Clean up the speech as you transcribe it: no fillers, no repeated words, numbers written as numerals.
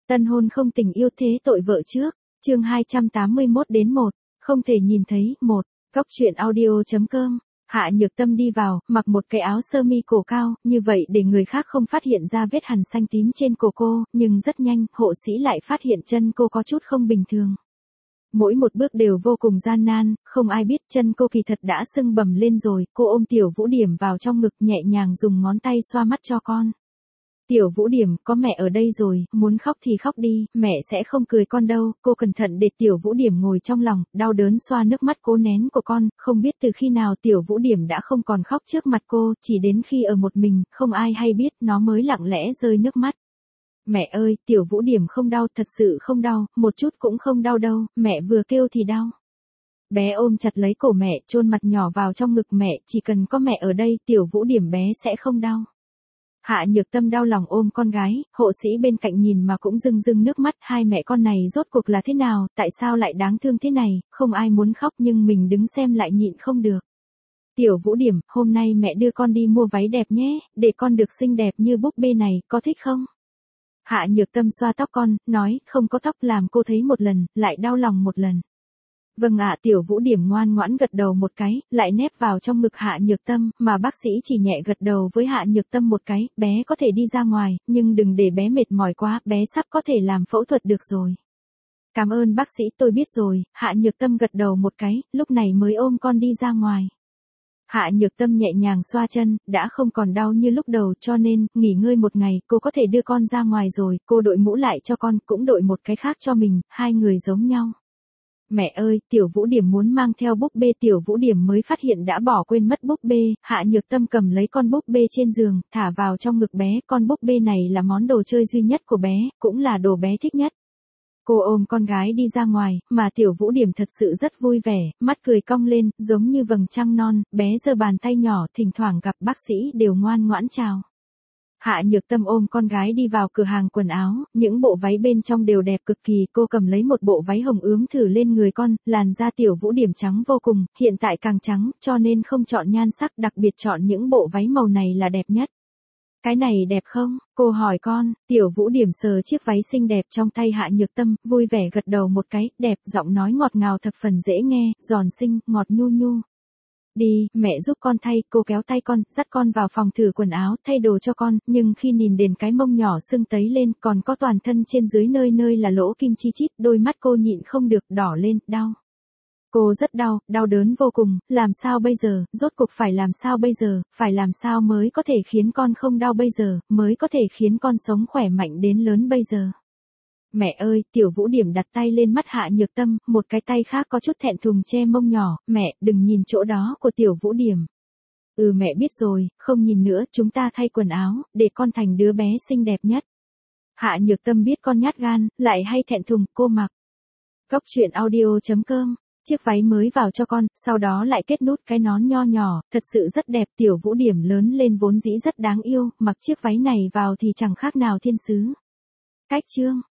Tân hôn không tình yêu thế tội vợ trước. Chương 281-1, không thể nhìn thấy. 1. Góc truyện audio.com. Hạ Nhược Tâm đi vào, mặc một cái áo sơ mi cổ cao, như vậy để người khác không phát hiện ra vết hằn xanh tím trên cổ cô, nhưng rất nhanh, hộ sĩ lại phát hiện chân cô có chút không bình thường. Mỗi một bước đều vô cùng gian nan, không ai biết chân cô kỳ thật đã sưng bầm lên rồi, cô ôm Tiểu Vũ Điểm vào trong ngực nhẹ nhàng dùng ngón tay xoa mắt cho con. Tiểu Vũ Điểm, có mẹ ở đây rồi, muốn khóc thì khóc đi, mẹ sẽ không cười con đâu. Cô cẩn thận để Tiểu Vũ Điểm ngồi trong lòng, đau đớn xoa nước mắt cố nén của con, không biết từ khi nào Tiểu Vũ Điểm đã không còn khóc trước mặt cô, chỉ đến khi ở một mình, không ai hay biết, nó mới lặng lẽ rơi nước mắt. Mẹ ơi, Tiểu Vũ Điểm không đau, thật sự không đau, một chút cũng không đau đâu, mẹ vừa kêu thì đau. Bé ôm chặt lấy cổ mẹ, chôn mặt nhỏ vào trong ngực mẹ, chỉ cần có mẹ ở đây, Tiểu Vũ Điểm bé sẽ không đau. Hạ Nhược Tâm đau lòng ôm con gái, hộ sĩ bên cạnh nhìn mà cũng rưng rưng nước mắt, hai mẹ con này rốt cuộc là thế nào, tại sao lại đáng thương thế này, không ai muốn khóc nhưng mình đứng xem lại nhịn không được. Tiểu Vũ Điểm, hôm nay mẹ đưa con đi mua váy đẹp nhé, để con được xinh đẹp như búp bê này, có thích không? Hạ Nhược Tâm xoa tóc con, nói, không có tóc làm cô thấy một lần, lại đau lòng một lần. Vâng ạ, Tiểu Vũ Điểm ngoan ngoãn gật đầu một cái, lại nép vào trong ngực Hạ Nhược Tâm, mà bác sĩ chỉ nhẹ gật đầu với Hạ Nhược Tâm một cái, bé có thể đi ra ngoài, nhưng đừng để bé mệt mỏi quá, bé sắp có thể làm phẫu thuật được rồi. Cảm ơn bác sĩ, tôi biết rồi. Hạ Nhược Tâm gật đầu một cái, lúc này mới ôm con đi ra ngoài. Hạ Nhược Tâm nhẹ nhàng xoa chân, đã không còn đau như lúc đầu cho nên, nghỉ ngơi một ngày, cô có thể đưa con ra ngoài rồi, cô đội mũ lại cho con, cũng đội một cái khác cho mình, hai người giống nhau. Mẹ ơi, Tiểu Vũ Điểm muốn mang theo búp bê. Tiểu Vũ Điểm mới phát hiện đã bỏ quên mất búp bê, Hạ Nhược Tâm cầm lấy con búp bê trên giường, thả vào trong ngực bé, con búp bê này là món đồ chơi duy nhất của bé, cũng là đồ bé thích nhất. Cô ôm con gái đi ra ngoài, mà Tiểu Vũ Điểm thật sự rất vui vẻ, mắt cười cong lên, giống như vầng trăng non, bé giơ bàn tay nhỏ, thỉnh thoảng gặp bác sĩ đều ngoan ngoãn chào. Hạ Nhược Tâm ôm con gái đi vào cửa hàng quần áo, những bộ váy bên trong đều đẹp cực kỳ, cô cầm lấy một bộ váy hồng ướm thử lên người con, làn da Tiểu Vũ Điểm trắng vô cùng, hiện tại càng trắng, cho nên không chọn nhan sắc, đặc biệt chọn những bộ váy màu này là đẹp nhất. Cái này đẹp không? Cô hỏi con. Tiểu Vũ Điểm sờ chiếc váy xinh đẹp trong tay Hạ Nhược Tâm, vui vẻ gật đầu một cái, đẹp, giọng nói ngọt ngào thập phần dễ nghe, giòn xinh, ngọt nhu nhu. Đi, mẹ giúp con thay, cô kéo tay con, dắt con vào phòng thử quần áo, thay đồ cho con, nhưng khi nhìn đến cái mông nhỏ sưng tấy lên, còn có toàn thân trên dưới nơi nơi là lỗ kim chi chít, đôi mắt cô nhịn không được, đỏ lên, đau. Cô rất đau, đau đớn vô cùng, làm sao bây giờ, rốt cuộc phải làm sao bây giờ, phải làm sao mới có thể khiến con không đau bây giờ, mới có thể khiến con sống khỏe mạnh đến lớn bây giờ. Mẹ ơi, Tiểu Vũ Điểm đặt tay lên mắt Hạ Nhược Tâm, một cái tay khác có chút thẹn thùng che mông nhỏ, mẹ, đừng nhìn chỗ đó của Tiểu Vũ Điểm. Mẹ biết rồi, không nhìn nữa, chúng ta thay quần áo, để con thành đứa bé xinh đẹp nhất. Hạ Nhược Tâm biết con nhát gan, lại hay thẹn thùng, cô mặc. Góc truyện audio.com. Chiếc váy mới vào cho con, sau đó lại kết nút cái nón nho nhỏ, thật sự rất đẹp. Tiểu Vũ Điểm lớn lên vốn dĩ rất đáng yêu, mặc chiếc váy này vào thì chẳng khác nào thiên sứ. Cách chương.